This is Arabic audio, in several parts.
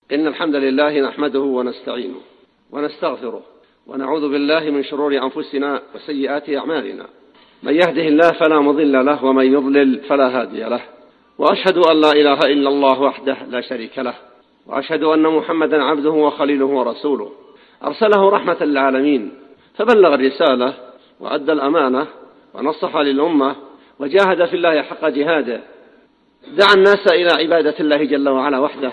إن الحمد لله نحمده ونستعينه ونستغفره ونعوذ بالله من شرور أنفسنا وسيئات أعمالنا. من يهده الله فلا مضل له ومن يضلل فلا هادي له، وأشهد أن لا إله إلا الله وحده لا شريك له، وأشهد أن محمدا عبده وخليله ورسوله أرسله رحمة للعالمين، فبلغ الرسالة وأدى الأمانة ونصح للأمة وجاهد في الله حق جهاده، دعا الناس إلى عبادة الله جل وعلا وحده،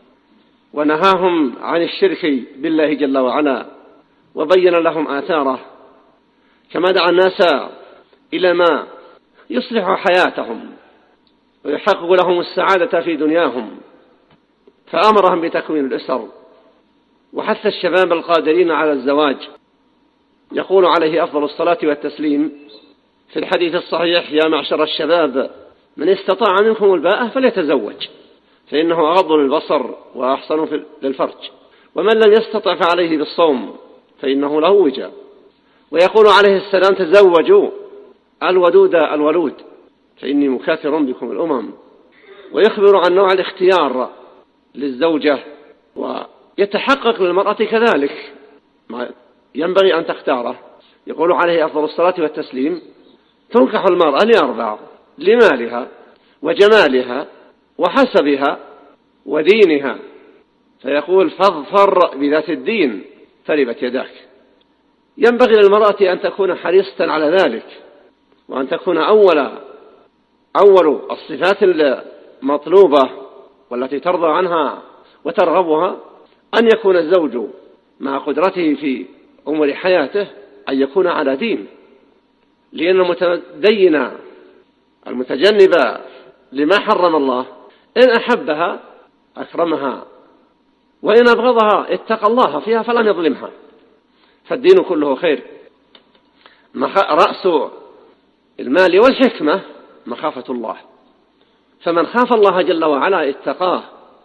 ونهاهم عن الشرك بالله جل وعلا، وبين لهم آثاره، كما دعا الناس إلى ما يصلح حياتهم ويحقق لهم السعادة في دنياهم، فأمرهم بتكوين الأسر وحث الشباب القادرين على الزواج. يقول عليه أفضل الصلاة والتسليم في الحديث الصحيح: يا معشر الشباب من استطاع منكم الباءة فليتزوج، فإنه أغض للبصر وأحسن للفرج، ومن لم يستطع فعليه بالصوم فإنه له وجاء. ويقول عليه السلام: تزوجوا الودود الولود فإني مكاثر بكم الأمم. ويخبر عن نوع الاختيار للزوجة، ويتحقق للمرأة كذلك ما ينبغي أن تختاره. يقول عليه أفضل الصلاة والتسليم: تنكح المرأة لأربع: لمالها وجمالها وحسبها ودينها. فيقول: فاظفر بذات الدين تربت يداك. ينبغي للمرأة أن تكون حريصة على ذلك، وأن تكون أول الصفات المطلوبة والتي ترضى عنها وترغبها أن يكون الزوج مع قدرته في أمور حياته أن يكون على دين، لأن المتدين المتجنب لما حرم الله إن أحبها أكرمها، وإن أبغضها اتقى الله فيها فلن يظلمها. فالدين كله خير. رأس المال والحكمة مخافة الله، فمن خاف الله جل وعلا اتقاه.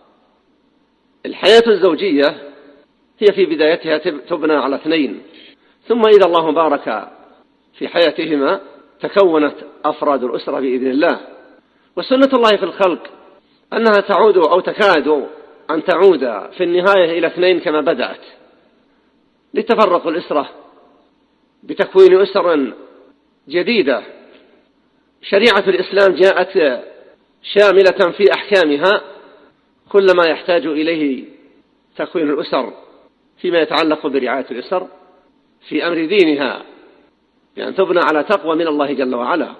الحياة الزوجية هي في بدايتها تبنى على اثنين، ثم إذا الله بارك في حياتهما تكونت أفراد الأسرة بإذن الله. وسنة الله في الخلق أنها تعود أو تكاد أن تعود في النهاية إلى اثنين كما بدأت، لتفرق الأسرة بتكوين أسر جديدة. شريعة الإسلام جاءت شاملة في أحكامها كل ما يحتاج إليه تكوين الأسر فيما يتعلق برعاية الأسر في أمر دينها، يعني تبنى على تقوى من الله جل وعلا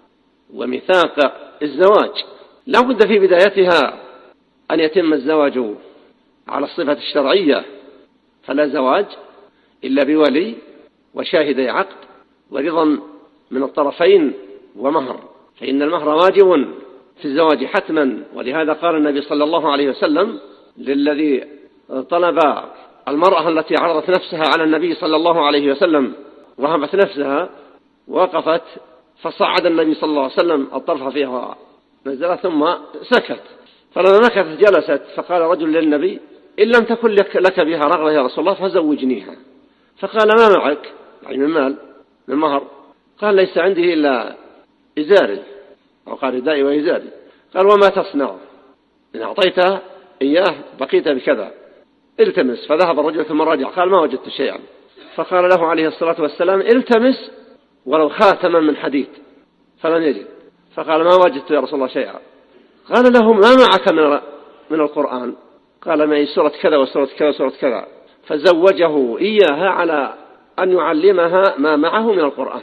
وميثاق الزواج. لا بد في بدايتها أن يتم الزواج على الصفة الشرعية، فلا زواج إلا بولي وشاهدي عقد ورضا من الطرفين ومهر، فإن المهر واجب في الزواج حتما. ولهذا قال النبي صلى الله عليه وسلم للذي طلب المرأة التي عرضت نفسها على النبي صلى الله عليه وسلم وهبت نفسها، وقفت فصعد النبي صلى الله عليه وسلم الطرف فيها نزل ثم سكت، فلما مكثت جلست، فقال رجل للنبي: إن لم تكن لك بها رغبة يا رسول الله فزوجنيها. فقال: ما معك؟ يعني من مال، من مهر؟ قال: ليس عندي إلا إزاري، أو قال ردائي وإزاري. قال: وما تصنع إن أعطيتها إياه بقيت بكذا، التمس. فذهب الرجل ثم رجع قال: ما وجدت شيئا. فقال له عليه الصلاة والسلام: التمس ولو خاتما من حديد، فلم يجد. فقال: ما وجدت يا رسول الله شيئا. قال له: ما معك من القرآن؟ قال: معي سورة كذا وسورة كذا وسورة كذا. فزوجه إياها على أن يعلمها ما معه من القرآن.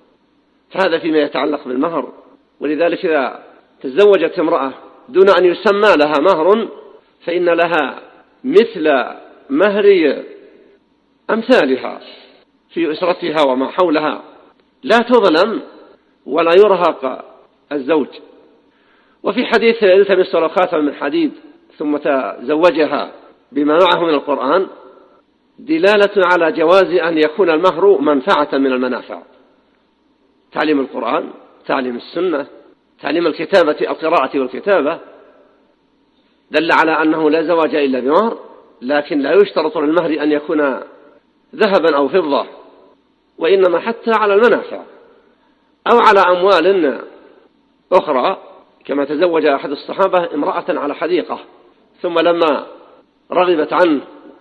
فهذا فيما يتعلق بالمهر. ولذلك إذا تزوجت امرأة دون أن يسمى لها مهر فإن لها مثل مهر أمثالها في أسرتها وما حولها، لا تظلم ولا يرهق الزوج. وفي حديث: التمس ولو خاتما من حديد، ثم تزوجها بما معه من القرآن، دلالة على جواز أن يكون المهر منفعة من المنافع. تعليم القرآن، تعليم السنة، تعليم الكتابة، القراءة والكتابة، دل على أنه لا زواج إلا بمهر، لكن لا يشترط للمهر أن يكون ذهبا أو فضة، وإنما حتى على المنافع أو على أموال أخرى، كما تزوج أحد الصحابة امرأة على حديقة، ثم لما رغبت عنه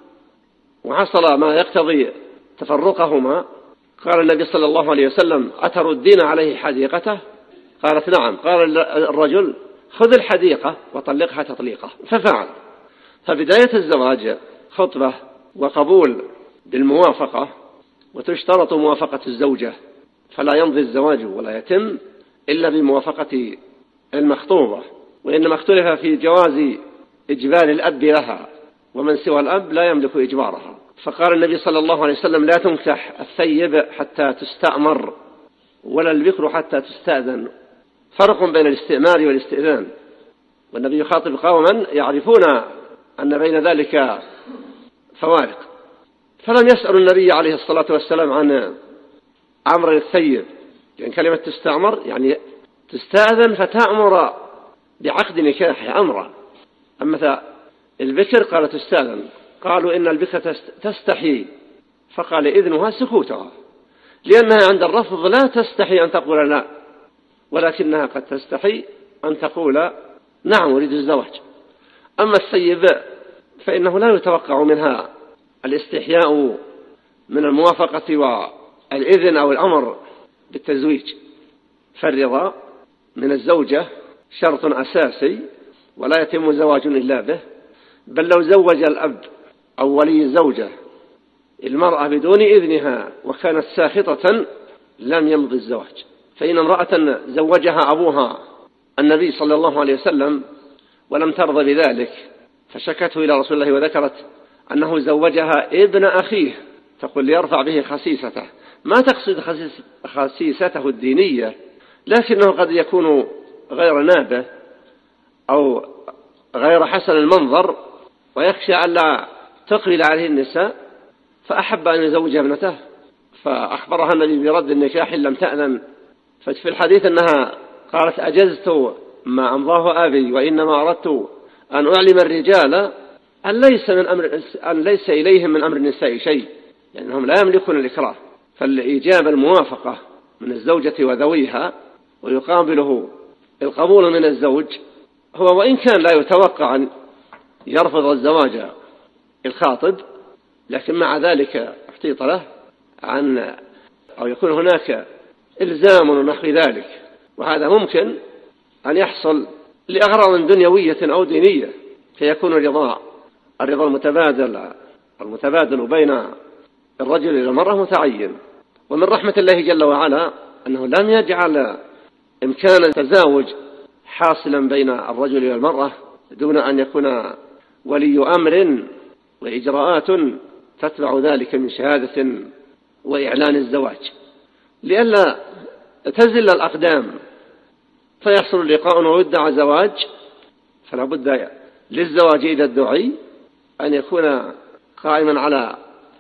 وحصل ما يقتضي تفرقهما، قال النبي صلى الله عليه وسلم: أتردين عليه حديقته؟ قالت: نعم. قال الرجل: خذ الحديقة وطلقها تطليقة. ففعل. فبداية الزواج خطبة وقبول بالموافقة، وتشترط موافقة الزوجة، فلا يمضي الزواج ولا يتم إلا بموافقة المخطوبة، وإنما اختلف في جواز إجبار الأب لها، ومن سوى الأب لا يملك إجبارها. فقال النبي صلى الله عليه وسلم: لا تنكح الثيب حتى تستأمر، ولا البكر حتى تستأذن. فرق بين الاستئمار والاستئذان، والنبي يخاطب قوما يعرفون أن بين ذلك فوارق، فلم يسأل النبي عليه الصلاة والسلام عن أمر الثيب، لأن كلمة تستأمر يعني تستأذن فتأمر بعقد نكاح أمرا. أما البكر قال تستأذن، قالوا إن البكر تستحي، فقال إذنها سكوتها، لأنها عند الرفض لا تستحي أن تقول لا، ولكنها قد تستحي أن تقول نعم أريد الزواج. أما الثيب فإنه لا يتوقع منها الاستحياء من الموافقة والإذن أو الأمر بالتزويج، فالرضا من الزوجة شرط أساسي ولا يتم زواج إلا به. بل لو زوج الأب أو ولي الزوجة المرأة بدون إذنها وكانت ساخطة لم يمضي الزواج. فإن امرأة زوجها أبوها النبي صلى الله عليه وسلم ولم ترضى بذلك، فشكته إلى رسول الله وذكرت أنه زوجها ابن أخيه، تقول ليرفع به خسيسته، ما تقصد خسيسته الدينية، لكنه قد يكون غير نابه أو غير حسن المنظر، ويخشى أن لا تقبل عليه النساء، فأحب أن يزوج ابنته، فأخبرها النبي برد النكاح إن لم تأذن. ففي الحديث أنها قالت: أجزت ما أمضاه أبي، وإنما أردت أن أعلم الرجال أن ليس إليهم من أمر النساء شيء، لأنهم لا يملكون الإكراه. فالإجابة الموافقة من الزوجة وذويها، ويقابله القبول من الزوج، هو وإن كان لا يتوقع أن يرفض الزواج الخاطب، لكن مع ذلك احتيط له أو يكون هناك إلزام ونحو ذلك، وهذا ممكن أن يحصل لأغراض دنيوية أو دينية، فيكون الرضا المتبادل بين الرجل والمرأة متعين. ومن رحمة الله جل وعلا أنه لم يجعل إمكان التزاوج حاصلا بين الرجل والمرأة دون أن يكون ولي أمر وإجراءات تتبع ذلك من شهادة وإعلان الزواج، لئلا تزل الأقدام فيحصل اللقاء ويدعى زواج. فلا بد للزواج إذا ادعي أن يكون قائما على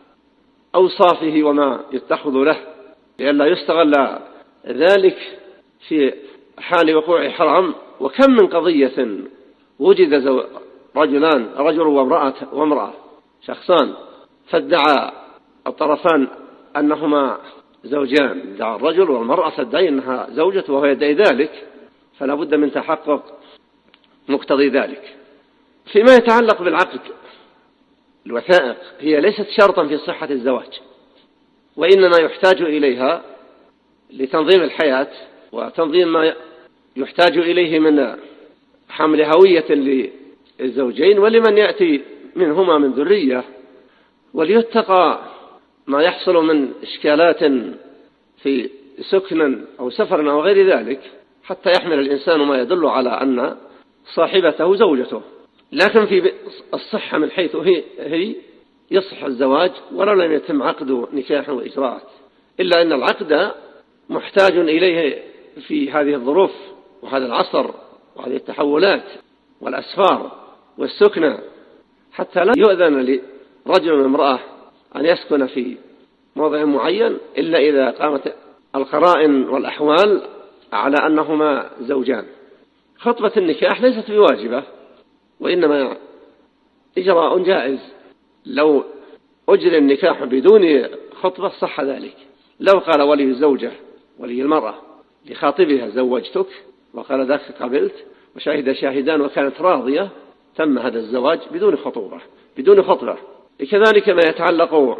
أوصافه وما يتخذ له، لئلا يستغل ذلك في حال وقوع حرام. وكم من قضية وجد رجل وامرأة شخصان، فادعى الطرفان أنهما زوجان، ادعى الرجل والمرأة تدعي أنها زوجة وهو يدعي ذلك، فلا بد من تحقق مقتضي ذلك. فيما يتعلق بالعقد، الوثائق هي ليست شرطا في صحة الزواج، وإنما يحتاج إليها لتنظيم الحياة وتنظيم ما يحتاج إليه من حمل هوية للزوجين ولمن يأتي منهما من ذرية، وليتقى ما يحصل من إشكالات في سكن أو سفر أو غير ذلك، حتى يحمل الإنسان ما يدل على أن صاحبته زوجته. لكن في الصحة من حيث هي يصح الزواج ولو لم يتم عقد نكاح وإجراءات، إلا أن العقد محتاج إليه في هذه الظروف وهذا العصر وهذه التحولات والأسفار والسكنة، حتى لا يؤذن لرجل وامرأة أن يسكن في موضع معين إلا إذا قامت القرائن والأحوال على أنهما زوجان. خطبة النكاح ليست بواجبة، وإنما إجراء جائز. لو أجري النكاح بدون خطبة صح ذلك. لو قال ولي الزوجة ولي المرأة لخاطبها زوجتك وقال ذاك قبلت وشاهد شاهدان وكانت راضية، تم هذا الزواج بدون خطبة. كذلك ما يتعلق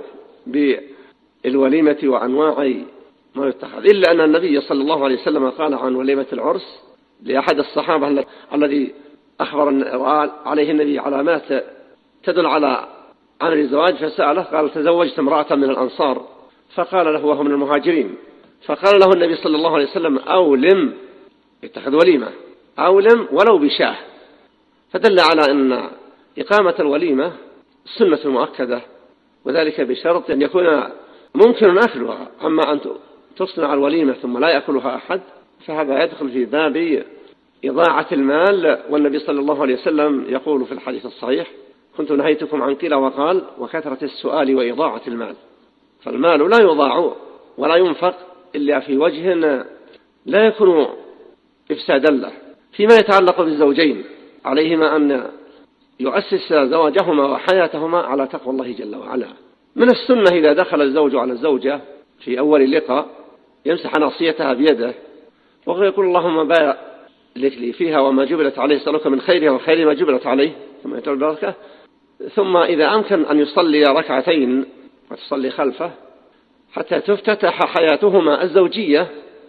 بالوليمة وأنواع ما يتخذ، إلا أن النبي صلى الله عليه وسلم قال عن وليمة العرس لأحد الصحابة الذي أخبر عليه النبي علامات تدل على عمل الزواج، فسأله قال: تزوجت امرأة من الأنصار، فقال له وهو من المهاجرين، فقال له النبي صلى الله عليه وسلم: أولم، يتخذ وليمة، أولم ولو بشاه. فدل على أن إقامة الوليمة سنة مؤكدة، وذلك بشرط أن يكون ممكن أكلها. أما أن تصنع الوليمة ثم لا يأكلها أحد فهذا يدخل في باب إضاعة المال، والنبي صلى الله عليه وسلم يقول في الحديث الصحيح: كنت نهيتكم عن قيل وقال وكثرة السؤال وإضاعة المال. فالمال لا يضاع ولا ينفق إلا في وجه لا يكون إفسادا له. فيما يتعلق بالزوجين عليهما أن يؤسس زواجهما وحياتهما على تقوى الله جل وعلا. من السنة إذا دخل الزوج على الزوجة في أول اللقاء يمسح ناصيتها بيده ويقول: اللهم بارك لي فيها وما جبلت عليه، سألك من خيرها وخير ما جبلت عليه، ثم يتولى البركة. ثم إذا أمكن أن يصلي ركعتين وتصلي خلفه حتى تفتتح حياتهما الزوجية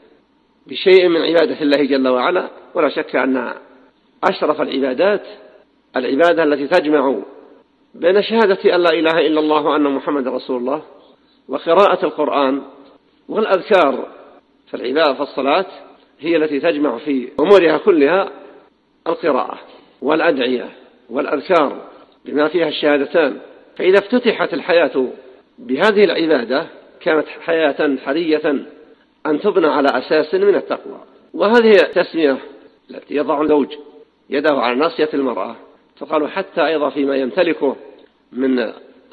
بشيء من عبادة الله جل وعلا. ولا شك أن أشرف العبادات العبادة التي تجمع بين شهادة أن لا إله إلا الله وأن محمد رسول الله وقراءة القرآن والأذكار. فالعبادة في الصلاة هي التي تجمع في أمورها كلها القراءة والأدعية والأذكار بما فيها الشهادتان. فإذا افتتحت الحياة بهذه العبادة كانت حياة حرية أن تبنى على أساس من التقوى. وهذه التسمية التي يضع الزوج يده على ناصية المرأة تقال حتى أيضا فيما يمتلكه من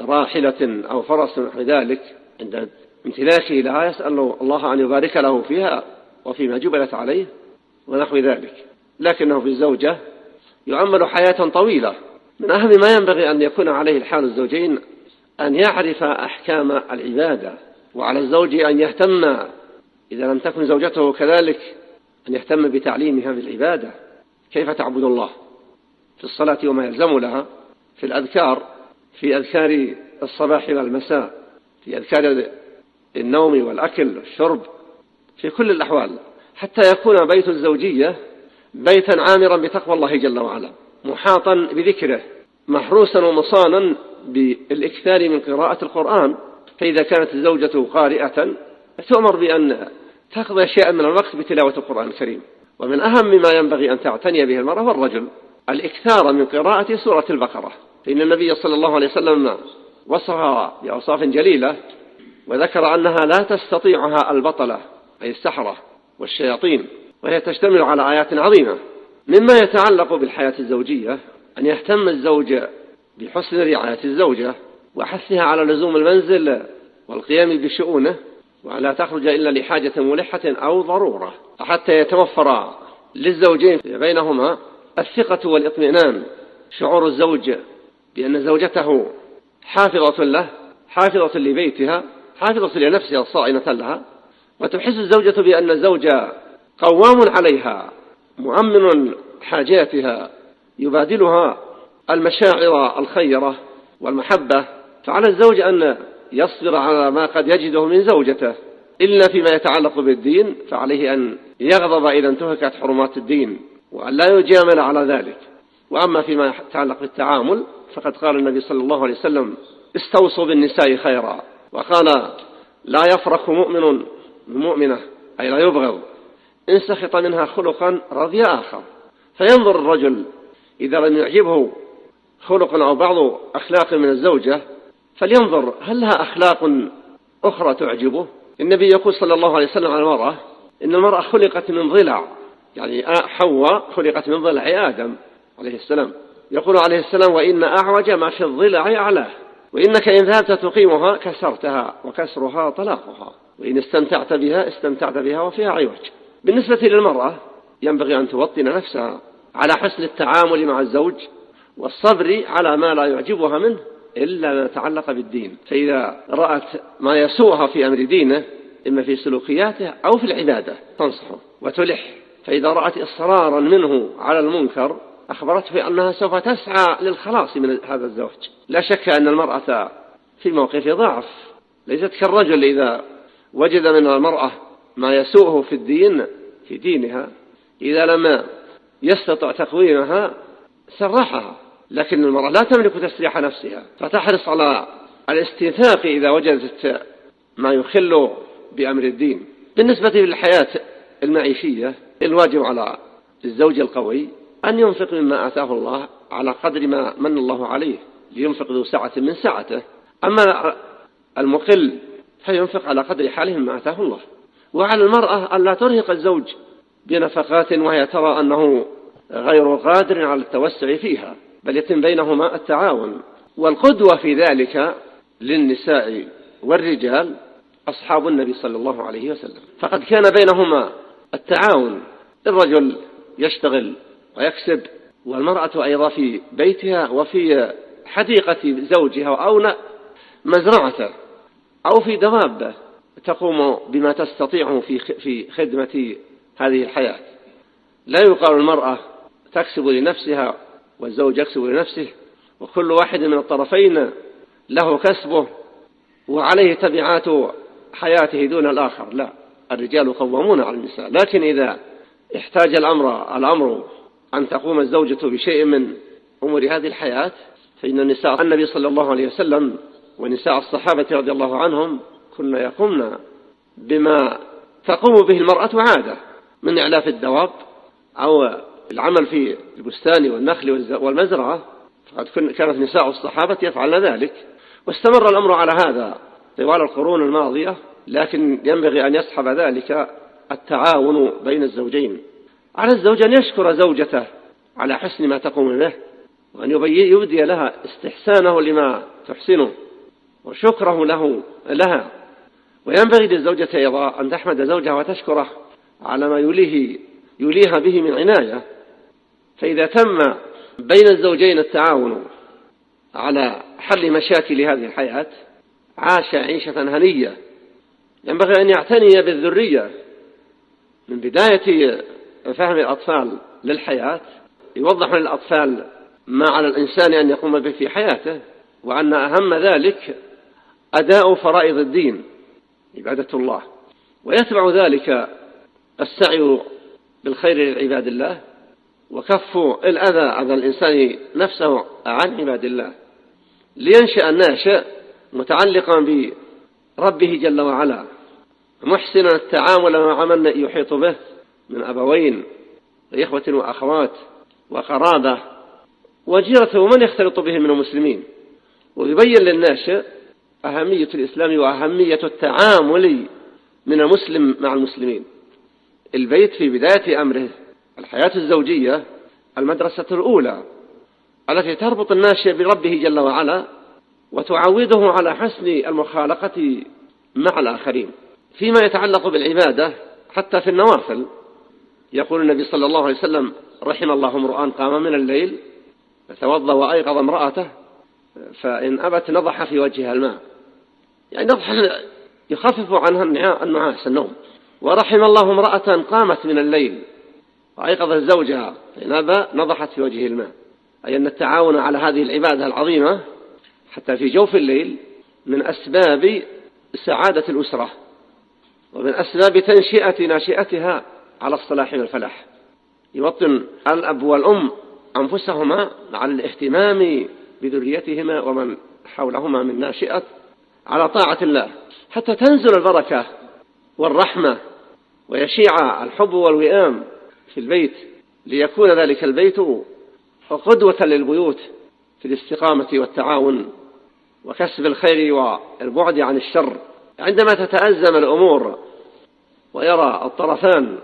راحلة أو فرس نحو ذلك، عند امتلاكه لا يسأل الله أن يبارك له فيها وفيما جبلت عليه ونحو ذلك، لكنه في الزوجة يعمل حياة طويلة. من أهم ما ينبغي أن يكون عليه الحال الزوجين أن يعرف أحكام العبادة، وعلى الزوج أن يهتم إذا لم تكن زوجته كذلك أن يهتم بتعليمها بالعبادة، كيف تعبد الله في الصلاة وما يلزم لها، في الأذكار، في أذكار الصباح والمساء، في أذكار النوم والأكل والشرب، في كل الأحوال، حتى يكون بيت الزوجية بيتا عامرا بتقوى الله جل وعلا، محاطا بذكره، محروسا ومصانا بالإكثار من قراءة القرآن. فإذا كانت الزوجة قارئة تؤمر بأن تقضي شيئا من الوقت بتلاوة القرآن الكريم. ومن أهم ما ينبغي أن تعتني به المرأة والرجل الإكثار من قراءة سورة البقرة، فإن النبي صلى الله عليه وسلم وصفها بأوصاف جليلة وذكر أنها لا تستطيعها البطلة أي السحرة والشياطين، وهي تشتمل على آيات عظيمة. مما يتعلق بالحياة الزوجية أن يهتم الزوج بحسن رعاية الزوجة وحثها على لزوم المنزل والقيام بشؤونه، ولا تخرج إلا لحاجة ملحة أو ضرورة، حتى يتوفر للزوجين بينهما الثقة والاطمئنان، شعور الزوج بأن زوجته حافظة له، حافظة لبيتها، حافظة لنفسها صائنة لها، وتحس الزوجة بأن الزوج قوام عليها مؤمن حاجاتها، يبادلها المشاعر الخيرة والمحبة. فعلى الزوج أن يصبر على ما قد يجده من زوجته، إلا فيما يتعلق بالدين فعليه أن يغضب إذا انتهكت حرمات الدين وأن لا يجامل على ذلك. وأما فيما يتعلق بالتعامل فقد قال النبي صلى الله عليه وسلم: استوصوا بالنساء خيرا، وقال: لا يفرق مؤمن بمؤمنة، أي لا يبغض، إن سخط منها خلقا رضي آخر. فينظر الرجل إذا لم يعجبه خلق أو بعض أخلاق من الزوجة فلينظر هل لها أخلاق أخرى تعجبه. النبي يقول صلى الله عليه وسلم على المرأة: إن المرأة خلقت من ضلع، يعني حواء خلقت من ضلع آدم عليه السلام. يقول عليه السلام: وإن أعوج ما في الضلع أعلاه، وإنك إن ذهبت تقيمها كسرتها، وكسرها طلاقها، وإن استمتعت بها وفيها عوج. بالنسبة للمرأة ينبغي أن توطن نفسها على حسن التعامل مع الزوج والصبر على ما لا يعجبها منه إلا ما يتعلق بالدين. فإذا رأت ما يسوءها في أمر دينه إما في سلوكياته أو في العبادة تنصحه وتلح. فإذا رأت إصرارا منه على المنكر أخبرته أنها سوف تسعى للخلاص من هذا الزوج. لا شك أن المرأة في موقف ضعف، ليست كالرجل إذا وجد من المرأة ما يسوءه في دينها إذا لم يستطع تقويمها سرحها، لكن المرأة لا تملك تسريح نفسها، فتحرص على الاستيثاق إذا وجدت ما يخل بأمر الدين. بالنسبة للحياة المعيشية، الواجب على الزوج القوي أن ينفق مما آتاه الله على قدر ما من الله عليه، لينفق ذو سعة من سعته، أما المقل فينفق على قدر حاله مما آتاه الله. وعلى المرأة أن لا ترهق الزوج بنفقات وهي ترى أنه غير قادر على التوسع فيها، بل يتم بينهما التعاون. والقدوة في ذلك للنساء والرجال أصحاب النبي صلى الله عليه وسلم، فقد كان بينهما التعاون، الرجل يشتغل ويكسب، والمرأة أيضا في بيتها وفي حديقة زوجها أو مزرعته أو في دوابه تقوم بما تستطيعه في خدمة هذه الحياة. لا يقال المرأة تكسب لنفسها والزوج يكسب لنفسه، وكل واحد من الطرفين له كسبه وعليه تبعات حياته دون الآخر. لا، الرجال قوامون على النساء، لكن إذا احتاج الأمر أن تقوم الزوجة بشيء من أمور هذه الحياة، فإن نساء النبي صلى الله عليه وسلم ونساء الصحابة رضي الله عنهم كنا يقومن بما تقوم به المرأة عادة من إعلاف الدواب أو العمل في البستان والنخل والمزرعة، فقد كانت نساء الصحابة يفعلن ذلك، واستمر الأمر على هذا طوال القرون الماضية. لكن ينبغي أن يصحب ذلك التعاون بين الزوجين. على الزوج أن يشكر زوجته على حسن ما تقوم به، وأن يبدي لها استحسانه لما تحسنه وشكره لها. وينبغي للزوجة أيضا أن تحمد زوجها وتشكره على ما يوليها به من عناية. فإذا تم بين الزوجين التعاون على حل مشاكل هذه الحياة عاش عيشة هنية. ينبغي أن يعتني بالذرية من بداية فهم الأطفال للحياة، يوضح للأطفال ما على الإنسان أن يقوم به في حياته، وأن أهم ذلك أداء فرائض الدين عبادة الله، ويتبع ذلك السعي بالخير لعباد الله وكف أذى الإنسان نفسه عن عباد الله، لينشأ الناشئ متعلقا بربه جل وعلا محسنا التعامل مع من يحيط به من أبوين وإخوة وأخوات وقرابة وجيرة ومن يختلط به من المسلمين. ويبين للناشئ أهمية الإسلام وأهمية التعامل من المسلم مع المسلمين. البيت في بداية أمره الحياة الزوجية المدرسة الأولى التي تربط الناشئ بربه جل وعلا وتعوده على حسن المخالقة مع الآخرين. فيما يتعلق بالعبادة حتى في النوافل، يقول النبي صلى الله عليه وسلم: رحم الله امرؤا قام من الليل فتوضأ وأيقظ امرأته فإن أبت نضح في وجهها الماء، يعني نضح يخفف عنها النعاس النوم. ورحم الله امرأة قامت من الليل وأيقظت زوجها فإن أبى نضحت في وجهه الماء، أي أن التعاون على هذه العبادة العظيمة حتى في جوف الليل من أسباب سعادة الأسرة ومن أسباب تنشئة ناشئتها على الصلاح والفلاح. يوطن الأب والأم أنفسهما على الاهتمام بذريتهما ومن حولهما من ناشئة على طاعة الله حتى تنزل البركة والرحمة ويشيع الحب والوئام في البيت، ليكون ذلك البيت قدوة للبيوت في الاستقامة والتعاون وكسب الخير والبعد عن الشر. عندما تتأزم الأمور ويرى الطرفان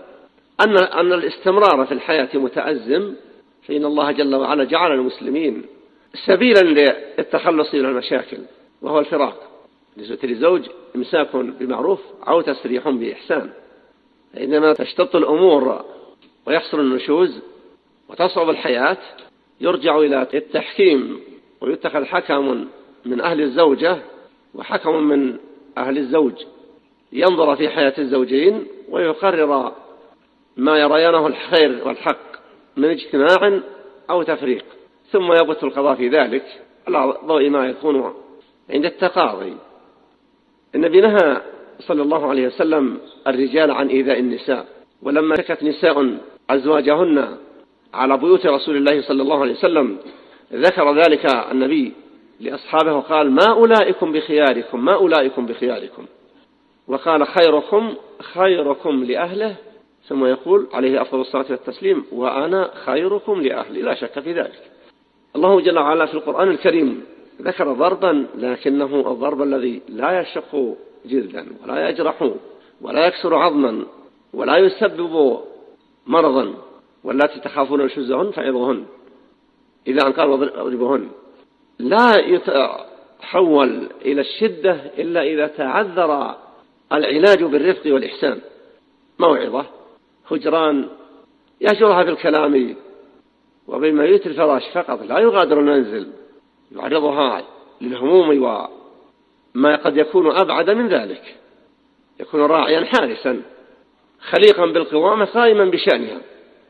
أن الاستمرار في الحياة متأزم، فإن الله جل وعلا جعل المسلمين سبيلا للتخلص من المشاكل، وهو الفراق. للزوج إمساك بمعروف أو تسريح بإحسان. عندما تشتط الأمور ويحصل النشوز وتصعب الحياة يرجع إلى التحكيم ويتخذ حكم من أهل الزوجة وحكم من أهل الزوج ينظر في حياة الزوجين ويقرر ما يريانه الخير والحق من اجتماع أو تفريق، ثم يبث القضاء في ذلك على ضوء ما يكون عند التقاضي. النبي نهى صلى الله عليه وسلم الرجال عن إيذاء النساء، ولما شكت نساء أزواجهن على بيوت رسول الله صلى الله عليه وسلم ذكر ذلك النبي لأصحابه وقال: ما أولئكم بخياركم، ما أولئكم بخياركم، وقال: خيركم خيركم لأهله، ثم يقول عليه أفضل الصلاة والتسليم: وأنا خيركم لأهلي، لا شك في ذلك. الله جل وعلا في القرآن الكريم ذكر ضربا، لكنه الضرب الذي لا يشق جلدا ولا يجرح ولا يكسر عظما ولا يسبب مرضا، واللاتي تخافون نشوزهن فعظوهن، إذا أن قالوا اضربوهن. لا يتحول إلى الشدة إلا إذا تعذر العلاج بالرفق والإحسان. موعظة، هجران، يهجرها بالكلام وبميت الفراش فقط، لا يغادر المنزل، يعرضها للهموم وما قد يكون أبعد من ذلك، يكون راعيا حارسا خليقا بالقوامة قائما بشأنها.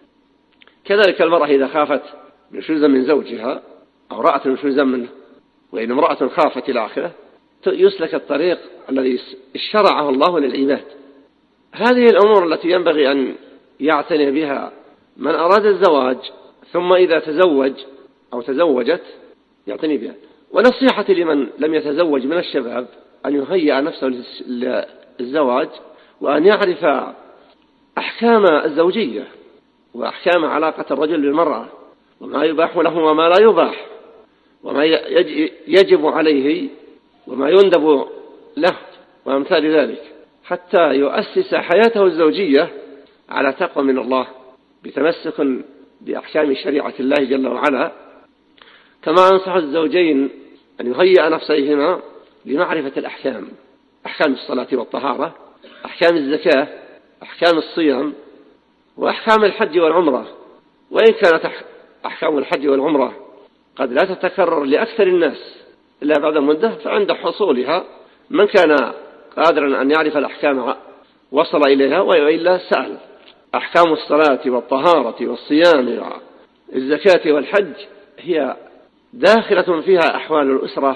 كذلك المرأة إذا خافت نشوزا من زوجها أو رأت نشوزا منه، وإن امرأة خافت إلى آخره، يسلك الطريق الذي شرعه الله للعباد. هذه الأمور التي ينبغي أن يعتني بها من أراد الزواج، ثم إذا تزوج أو تزوجت يعتني بها. ونصيحتي لمن لم يتزوج من الشباب أن يهيئ نفسه للزواج، وأن يعرف أحكام الزوجية وأحكام علاقة الرجل بالمرأة، وما يباح له وما لا يباح، وما يجب عليه وما يندب له وأمثال ذلك، حتى يؤسس حياته الزوجية على تقوى من الله بتمسك بأحكام شريعة الله جل وعلا. كما أنصح الزوجين أن يهيئ نفسيهما لمعرفة الأحكام، أحكام الصلاة والطهارة، أحكام الزكاة، أحكام الصيام، وأحكام الحج والعمرة. وإن كانت أحكام الحج والعمرة قد لا تتكرر لأكثر الناس إلا بعد مدة، فعند حصولها من كان قادرا أن يعرف الأحكام وصل إليها، وإلا سأل. أحكام الصلاة والطهارة والصيام والزكاة والحج هي داخلة فيها أحوال الأسرة،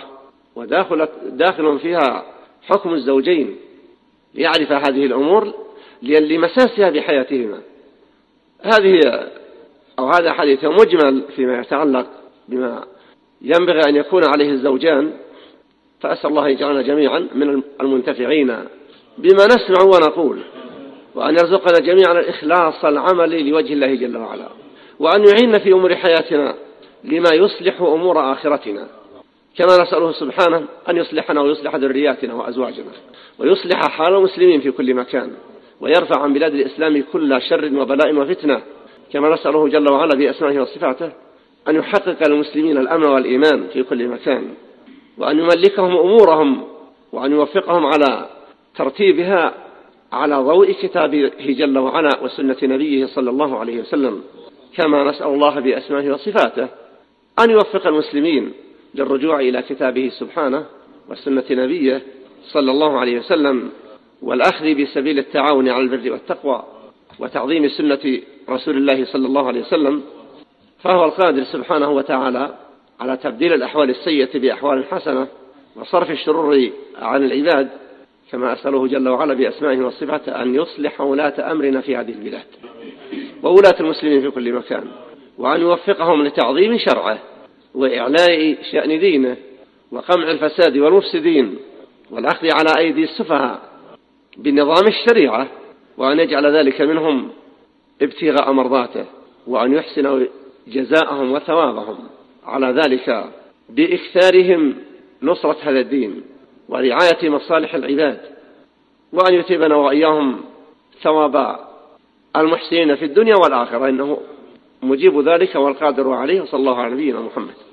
وداخل فيها حكم الزوجين، ليعرف هذه الأمور لمساسها بحياتهما. هذا حديث مجمل فيما يتعلق بما ينبغي أن يكون عليه الزوجان، فأسأل الله يجعلنا جميعا من المنتفعين بما نسمع ونقول، وأن يرزقنا جميعا الإخلاص العمل لوجه الله جل وعلا، وأن يعيننا في أمور حياتنا لما يصلح أمور آخرتنا، كما نسأله سبحانه أن يصلحنا ويصلح ذرياتنا وأزواجنا، ويصلح حال المسلمين في كل مكان، ويرفع عن بلاد الإسلام كل شر وبلاء وفتنة، كما نسأله جل وعلا بأسمائه وصفاته أن يحقق للمسلمين الأمن والإيمان في كل مكان، وأن يملكهم أمورهم، وأن يوفقهم على ترتيبها على ضوء كتابه جل وعلا وسنة نبيه صلى الله عليه وسلم. كما نسأل الله بأسمائه وصفاته أن يوفق المسلمين للرجوع إلى كتابه سبحانه وسنة نبيه صلى الله عليه وسلم، والأخذ بسبيل التعاون على البر والتقوى وتعظيم سنة رسول الله صلى الله عليه وسلم، فهو القادر سبحانه وتعالى على تبديل الأحوال السيئة بأحوال حسنة وصرف الشرور عن العباد. كما أسأله جل وعلا بأسمائه وصفاته أن يصلح ولاة أمرنا في هذه البلاد وولاة المسلمين في كل مكان، وأن يوفقهم لتعظيم شرعه وإعلاء شأن دينه وقمع الفساد والمفسدين والأخذ على أيدي السفهاء بنظام الشريعة، وأن يجعل ذلك منهم ابتغاء مرضاته، وأن يحسن جزاءهم وثوابهم على ذلك بإكثارهم نصرة هذا الدين ورعاية مصالح العباد، وأن يثيبنا وإياهم ثواب المحسنين في الدنيا والآخرة، إنه مجيب ذلك والقادر عليه. وصلى الله على نبينا محمد.